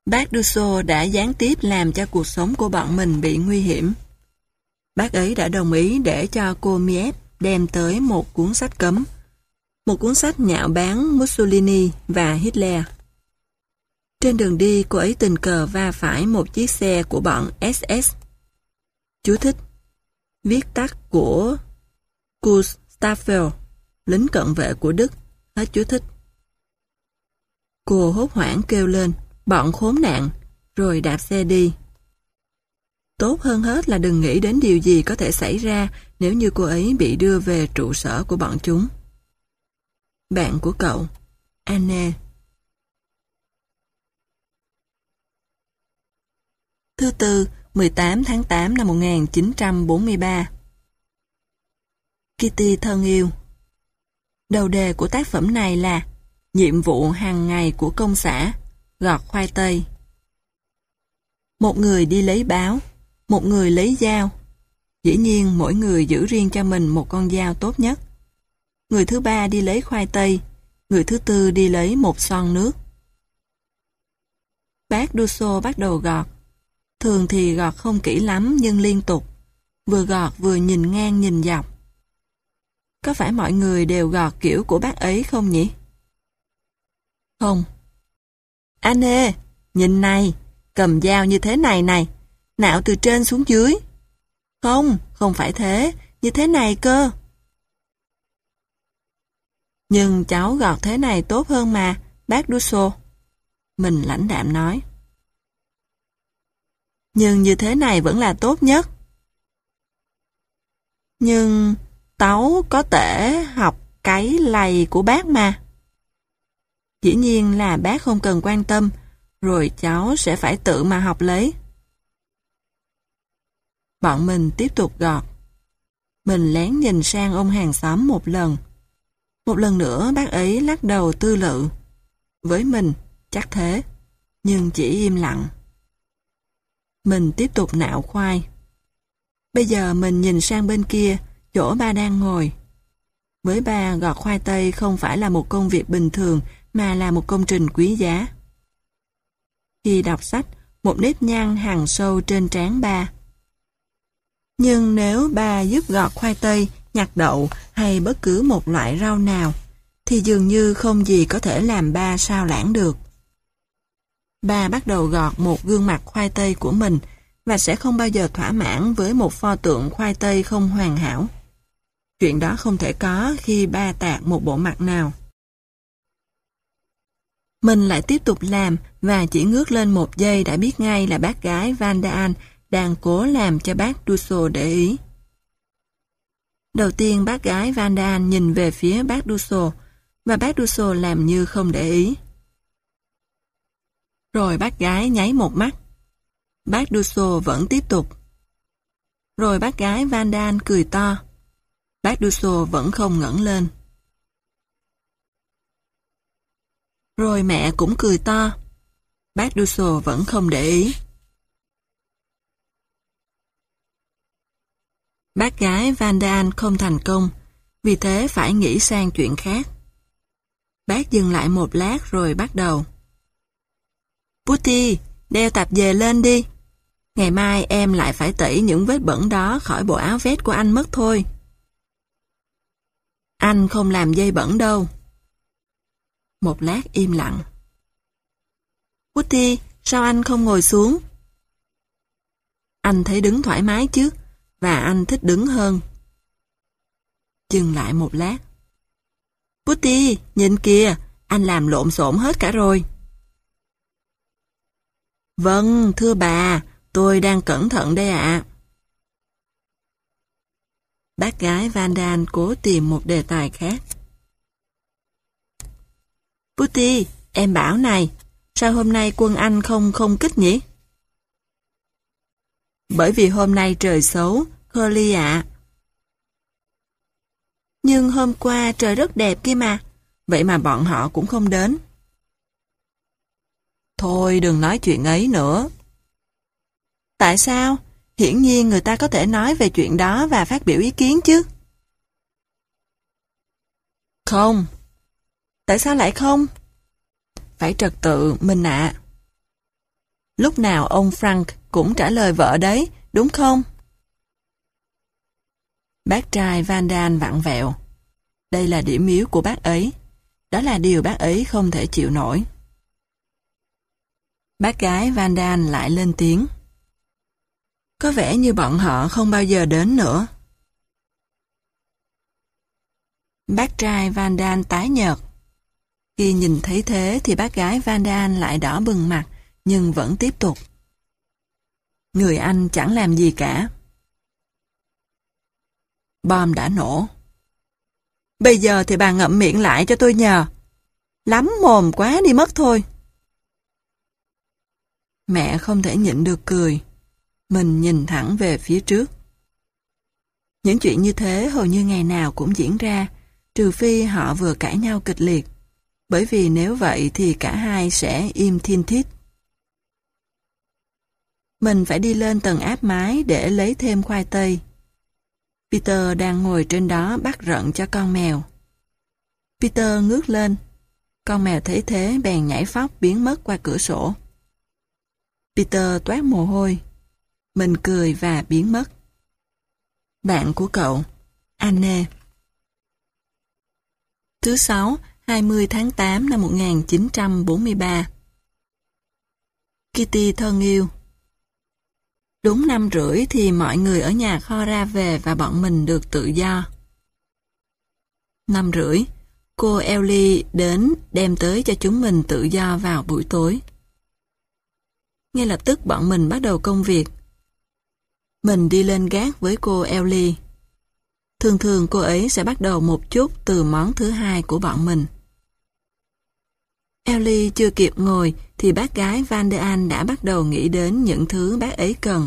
Bác Dusso đã gián tiếp làm cho cuộc sống của bọn mình bị nguy hiểm. Bác ấy đã đồng ý để cho cô Miep đem tới một cuốn sách cấm, một cuốn sách nhạo báng Mussolini và Hitler. Trên đường đi, cô ấy tình cờ va phải một chiếc xe của bọn ét ét. Chú thích: viết tắt của Kuhstapel, lính cận vệ của Đức. Hết chú thích. Cô hốt hoảng kêu lên, bọn khốn nạn, rồi đạp xe đi. Tốt hơn hết là đừng nghĩ đến điều gì có thể xảy ra nếu như cô ấy bị đưa về trụ sở của bọn chúng. Bạn của cậu, Anne. Thứ tư, mười tám tháng tám năm một nghìn chín trăm bốn mươi ba. Kitty thân yêu. Đầu đề của tác phẩm này là nhiệm vụ hàng ngày của công xã, gọt khoai tây. Một người đi lấy báo, một người lấy dao. Dĩ nhiên mỗi người giữ riêng cho mình một con dao tốt nhất. Người thứ ba đi lấy khoai tây, người thứ tư đi lấy một son nước. Bác Dusso bắt đầu gọt. Thường thì gọt không kỹ lắm nhưng liên tục, vừa gọt vừa nhìn ngang nhìn dọc. Có phải mọi người đều gọt kiểu của bác ấy không nhỉ? Không. Anne, nhìn này, cầm dao như thế này này, nạo từ trên xuống dưới. Không, không phải thế, như thế này cơ. Nhưng cháu gọt thế này tốt hơn mà, bác Dusso. Mình lãnh đạm nói. Nhưng như thế này vẫn là tốt nhất. Nhưng Táu có thể học cái lầy của bác mà. Dĩ nhiên là bác không cần quan tâm, rồi cháu sẽ phải tự mà học lấy. Bọn mình tiếp tục gọt. Mình lén nhìn sang ông hàng xóm một lần. Một lần nữa bác ấy lắc đầu tư lự. Với mình, chắc thế, nhưng chỉ im lặng. Mình tiếp tục nạo khoai. Bây giờ mình nhìn sang bên kia, chỗ ba đang ngồi. Với ba, gọt khoai tây không phải là một công việc bình thường, mà là một công trình quý giá. Khi đọc sách, một nếp nhăn hằn sâu trên trán ba. Nhưng nếu ba giúp gọt khoai tây, nhặt đậu hay bất cứ một loại rau nào, thì dường như không gì có thể làm ba sao lãng được. Ba bắt đầu gọt một gương mặt khoai tây của mình và sẽ không bao giờ thỏa mãn với một pho tượng khoai tây không hoàn hảo. Chuyện đó không thể có khi ba tạc một bộ mặt nào. Mình lại tiếp tục làm và chỉ ngước lên một giây đã biết ngay là bác gái Van Daan đang cố làm cho bác Dusso để ý. Đầu tiên bác gái Van Daan nhìn về phía bác Dusso và bác Dusso làm như không để ý. Rồi bác gái nháy một mắt. Bác Dusso vẫn tiếp tục. Rồi bác gái Van Daan cười to. Bác Dusso vẫn không ngẩng lên. Rồi mẹ cũng cười to. Bác Dusso vẫn không để ý. Bác gái Van Daan không thành công, vì thế phải nghĩ sang chuyện khác. Bác dừng lại một lát rồi bắt đầu. Putti, đeo tạp dề lên đi. Ngày mai em lại phải tẩy những vết bẩn đó khỏi bộ áo vest của anh mất thôi. Anh không làm dây bẩn đâu. Một lát im lặng. Putti, sao anh không ngồi xuống? Anh thấy đứng thoải mái chứ, và anh thích đứng hơn. Dừng lại một lát. Putti, nhìn kìa, anh làm lộn xộn hết cả rồi. Vâng, thưa bà, tôi đang cẩn thận đây ạ. Bác gái Van Daan cố tìm một đề tài khác. Putti, em bảo này, sao hôm nay quân anh không không kích nhỉ? Bởi vì hôm nay trời xấu, Curly ạ. Nhưng hôm qua trời rất đẹp kia mà, vậy mà bọn họ cũng không đến. Thôi đừng nói chuyện ấy nữa. Tại sao? Hiển nhiên người ta có thể nói về chuyện đó và phát biểu ý kiến chứ. Không. Tại sao lại không? Phải trật tự, mình ạ. Lúc nào ông Frank cũng trả lời vợ đấy, đúng không? Bác trai Van Daan vặn vẹo. Đây là điểm yếu của bác ấy. Đó là điều bác ấy không thể chịu nổi. Bác gái Van Daan lại lên tiếng. Có vẻ như bọn họ không bao giờ đến nữa. Bác trai Van Daan tái nhợt. Khi nhìn thấy thế thì bác gái Van Daan lại đỏ bừng mặt, nhưng vẫn tiếp tục. Người anh chẳng làm gì cả. Bom đã nổ. Bây giờ thì bà ngậm miệng lại cho tôi nhờ. Lắm mồm quá đi mất thôi. Mẹ không thể nhịn được cười. Mình nhìn thẳng về phía trước. Những chuyện như thế hầu như ngày nào cũng diễn ra, trừ phi họ vừa cãi nhau kịch liệt. Bởi vì nếu vậy thì cả hai sẽ im thiên thít. Mình phải đi lên tầng áp mái để lấy thêm khoai tây. Peter đang ngồi trên đó bắt rận cho con mèo. Peter ngước lên. Con mèo thấy thế bèn nhảy phóc biến mất qua cửa sổ. Peter toát mồ hôi. Mình cười và biến mất. Bạn của cậu, Anne. Thứ sáu, hai mươi tháng tám năm một nghìn chín trăm bốn mươi ba. Kitty thân yêu. Đúng năm rưỡi thì mọi người ở nhà kho ra về và bọn mình được tự do. Năm rưỡi, cô Ellie đến đem tới cho chúng mình tự do vào buổi tối. Ngay lập tức bọn mình bắt đầu công việc. Mình đi lên gác với cô Ellie. Thường thường cô ấy sẽ bắt đầu một chút từ món thứ hai của bọn mình. Ellie chưa kịp ngồi thì bác gái Van Daan đã bắt đầu nghĩ đến những thứ bác ấy cần.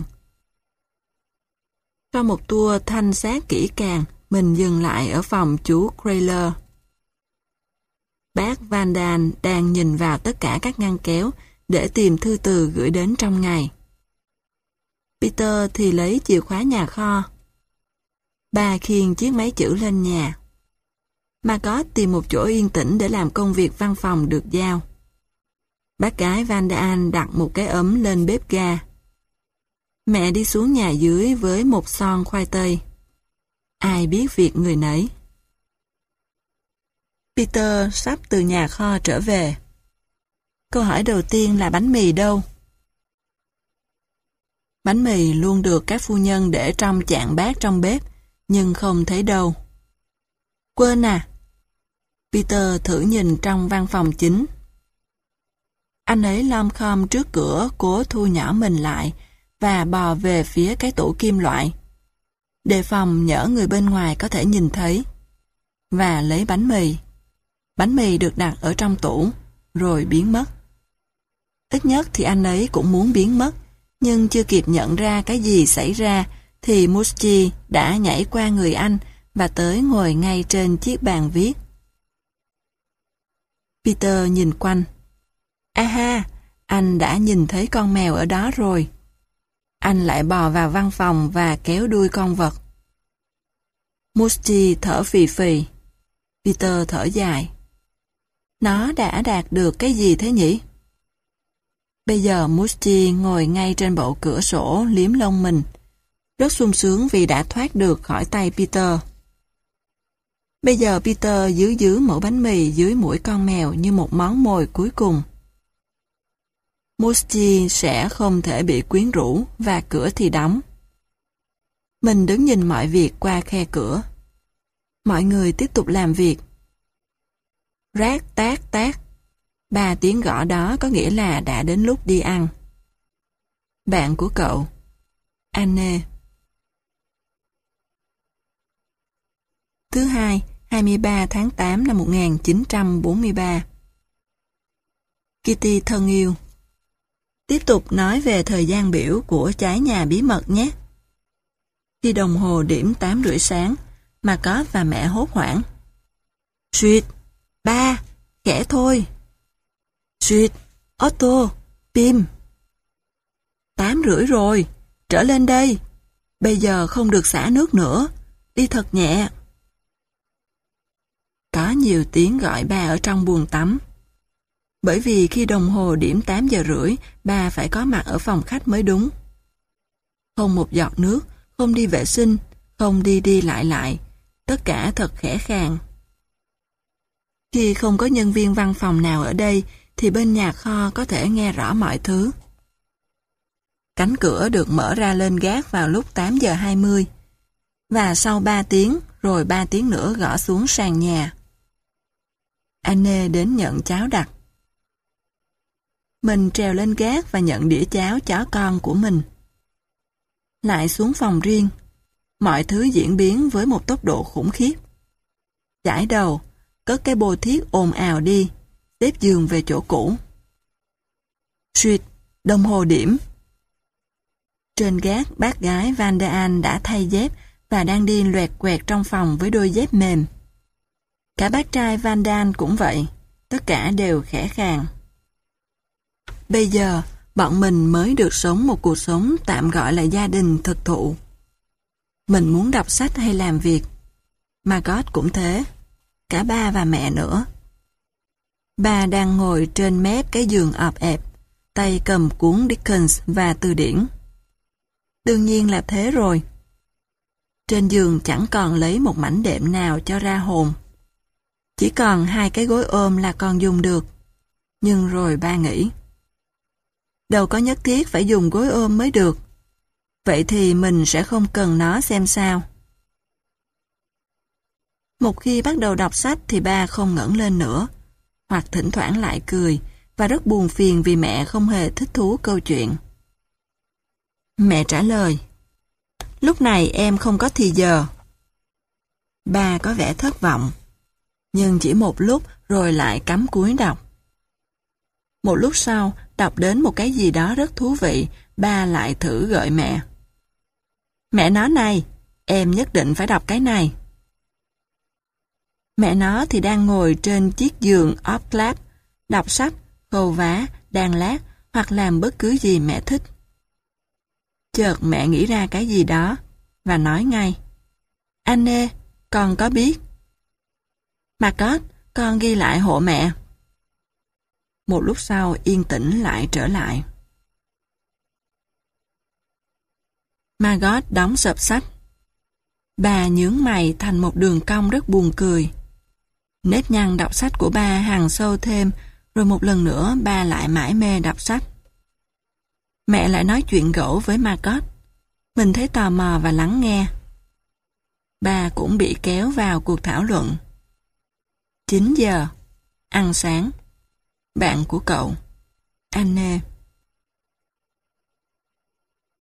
Sau một tour thanh sát kỹ càng, mình dừng lại ở phòng chú Crayler. Bác Van Daan đang nhìn vào tất cả các ngăn kéo để tìm thư từ gửi đến trong ngày. Peter thì lấy chìa khóa nhà kho. Bà khiêng chiếc máy chữ lên nhà. Margot tìm một chỗ yên tĩnh để làm công việc văn phòng được giao. Bác gái Van Daan đặt một cái ấm lên bếp ga. Mẹ đi xuống nhà dưới với một son khoai tây. Ai biết việc người nấy. Peter sắp từ nhà kho trở về. Câu hỏi đầu tiên là bánh mì đâu? Bánh mì luôn được các phu nhân để trong chạn bát trong bếp, nhưng không thấy đâu. Quên à? Peter thử nhìn trong văn phòng chính. Anh ấy lom khom trước cửa cố thu nhỏ mình lại và bò về phía cái tủ kim loại, đề phòng nhỡ người bên ngoài có thể nhìn thấy, và lấy bánh mì. Bánh mì được đặt ở trong tủ, rồi biến mất. Ít nhất thì anh ấy cũng muốn biến mất, nhưng chưa kịp nhận ra cái gì xảy ra thì Muschi đã nhảy qua người anh và tới ngồi ngay trên chiếc bàn viết. Peter nhìn quanh. Aha, anh đã nhìn thấy con mèo ở đó rồi. Anh lại bò vào văn phòng và kéo đuôi con vật. Muschi thở phì phì. Peter thở dài. Nó đã đạt được cái gì thế nhỉ? Bây giờ Muschi ngồi ngay trên bộ cửa sổ liếm lông mình, rất sung sướng vì đã thoát được khỏi tay Peter. Bây giờ Peter giữ giữ mẩu bánh mì dưới mũi con mèo như một món mồi cuối cùng. Muschi sẽ không thể bị quyến rũ và cửa thì đóng. Mình đứng nhìn mọi việc qua khe cửa. Mọi người tiếp tục làm việc. Rát tát tát. Ba tiếng gõ đó có nghĩa là đã đến lúc đi ăn. Bạn của cậu, Anne. Thứ hai, hai mươi ba tháng tám năm một nghìn chín trăm bốn mươi ba. Kitty thân yêu. Tiếp tục nói về thời gian biểu của trái nhà bí mật nhé. Khi đồng hồ điểm tám rưỡi sáng, Margot và mẹ hốt hoảng. Suyệt, ba, khẽ thôi. Suyệt, Otto, Pim. Tám rưỡi rồi, trở lên đây. Bây giờ không được xả nước nữa, đi thật nhẹ. Có nhiều tiếng gọi ba ở trong buồng tắm. Bởi vì khi đồng hồ điểm tám giờ rưỡi, ba phải có mặt ở phòng khách mới đúng. Không một giọt nước, không đi vệ sinh, không đi đi lại lại, tất cả thật khẽ khàng. Khi không có nhân viên văn phòng nào ở đây, thì bên nhà kho có thể nghe rõ mọi thứ. Cánh cửa được mở ra lên gác vào lúc tám giờ hai mươi, và sau ba tiếng, rồi ba tiếng nữa gõ xuống sàn nhà. Anne đến nhận cháo đặt. Mình trèo lên gác và nhận đĩa cháo chó con của mình. Lại xuống phòng riêng, mọi thứ diễn biến với một tốc độ khủng khiếp. Chải đầu, cất cái bô thiết ồn ào đi, xếp giường về chỗ cũ. Suýt, đồng hồ điểm. Trên gác, bác gái Van der An đã thay dép và đang đi loẹt quẹt trong phòng với đôi dép mềm. Cả bác trai Van der An cũng vậy, tất cả đều khẽ khàng. Bây giờ, bọn mình mới được sống một cuộc sống tạm gọi là gia đình thực thụ. Mình muốn đọc sách hay làm việc. Margot cũng thế. Cả ba và mẹ nữa. Ba đang ngồi trên mép cái giường ọp ẹp, tay cầm cuốn Dickens và từ điển. Đương nhiên là thế rồi. Trên giường chẳng còn lấy một mảnh đệm nào cho ra hồn. Chỉ còn hai cái gối ôm là còn dùng được. Nhưng rồi ba nghĩ, đâu có nhất thiết phải dùng gối ôm mới được. Vậy thì mình sẽ không cần nó xem sao. Một khi bắt đầu đọc sách thì ba không ngẩng lên nữa, hoặc thỉnh thoảng lại cười, và rất buồn phiền vì mẹ không hề thích thú câu chuyện. Mẹ trả lời, lúc này em không có thì giờ. Ba có vẻ thất vọng, nhưng chỉ một lúc rồi lại cắm cúi đọc. Một lúc sau, đọc đến một cái gì đó rất thú vị, ba lại thử gợi mẹ. Mẹ nói này, em nhất định phải đọc cái này. Mẹ nó thì đang ngồi trên chiếc giường ốp clap, đọc sách, khâu vá, đan lát hoặc làm bất cứ gì mẹ thích. Chợt mẹ nghĩ ra cái gì đó và nói ngay, Anne, con có biết. Margot, con ghi lại hộ mẹ. Một lúc sau yên tĩnh lại trở lại. Margot đóng sập sách. Bà nhướng mày thành một đường cong rất buồn cười. Nếp nhăn đọc sách của ba hằn sâu thêm, rồi một lần nữa ba lại mải mê đọc sách. Mẹ lại nói chuyện gẫu với Margot. Mình thấy tò mò và lắng nghe. Ba cũng bị kéo vào cuộc thảo luận. chín giờ. Ăn sáng. Bạn của cậu. Anne.